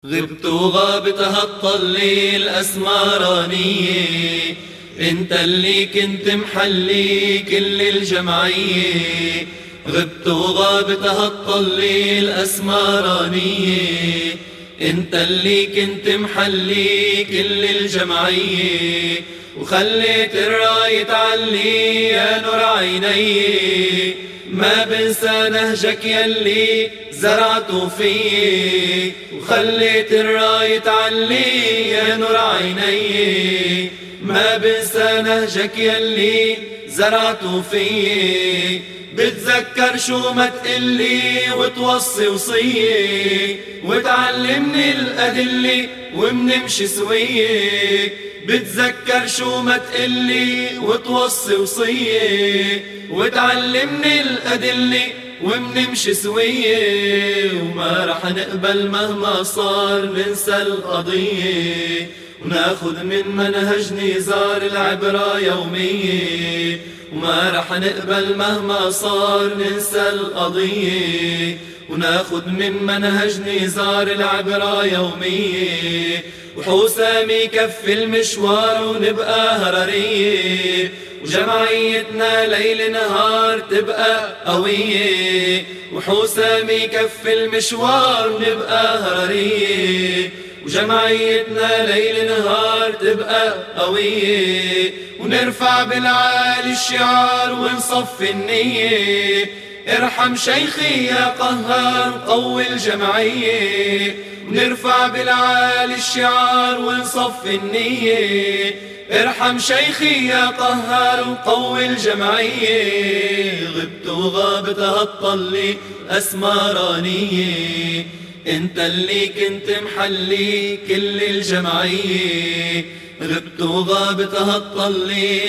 غبت وغابتها الطلي الأسمرانية، انت اللي كنت محلي كل الجمعية. غبت وغابتها الطلي الأسمرانية، انت اللي كنت محلي كل الجمعية. وخليت الراية تعلي يا نور عيني، ما بنسى نهجك يلي زرعته فيي. وخليت الراية تعلي يا نور عيني، ما بنسى نهجك يلي زرعته فيي. بتذكر شو ما تقلي وتوصي وصية، وتعلمني الأدلة ومنمشي سوية. بتذكر شو ما تقلي وتوصي وصية، وتعلمني الأدلة ومنمشي سوية. وما رح نقبل مهما صار ننسى القضية، وناخد من منهج نزار العبرة يومية. وما رح نقبل مهما صار ننسى القضية، وناخد من منهج نزار العبرة يومية. وحسامي كفي المشوار ونبقى هررية، وجمعيتنا ليل نهار تبقى قوية. وحسامي كفي المشوار ونبقى هررية، وجمعيتنا ليل نهار تبقى قوية. ونرفع بالعالي الشعار ونصفي النية، ارحم شيخي يا قهار قوي الجمعية. ونرفع بالعالي الشعار ونصفي النية، ارحم شيخي يا قهار وقوي الجمعية. غبت وغابتها الطلي أسمرانية، انت اللي كنت محلي كل الجمعية. غبت وغابتها الطلي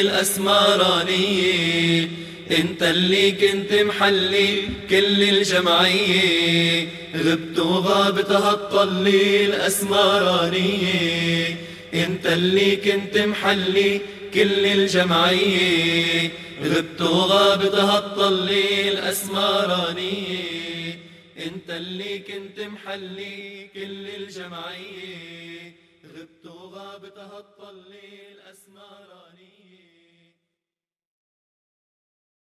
الأسمرانية، انت اللي كنت محلي كل الجمعية. غبت وغابتها الطلي الأسمرانية، انت اللي كنت محلي كل الجمعية. غبت وغابتها الطلي الأسمرانية، انت اللي كنت محلي كل الجمعية. غبت وغابتها الطلي الأسمرانية.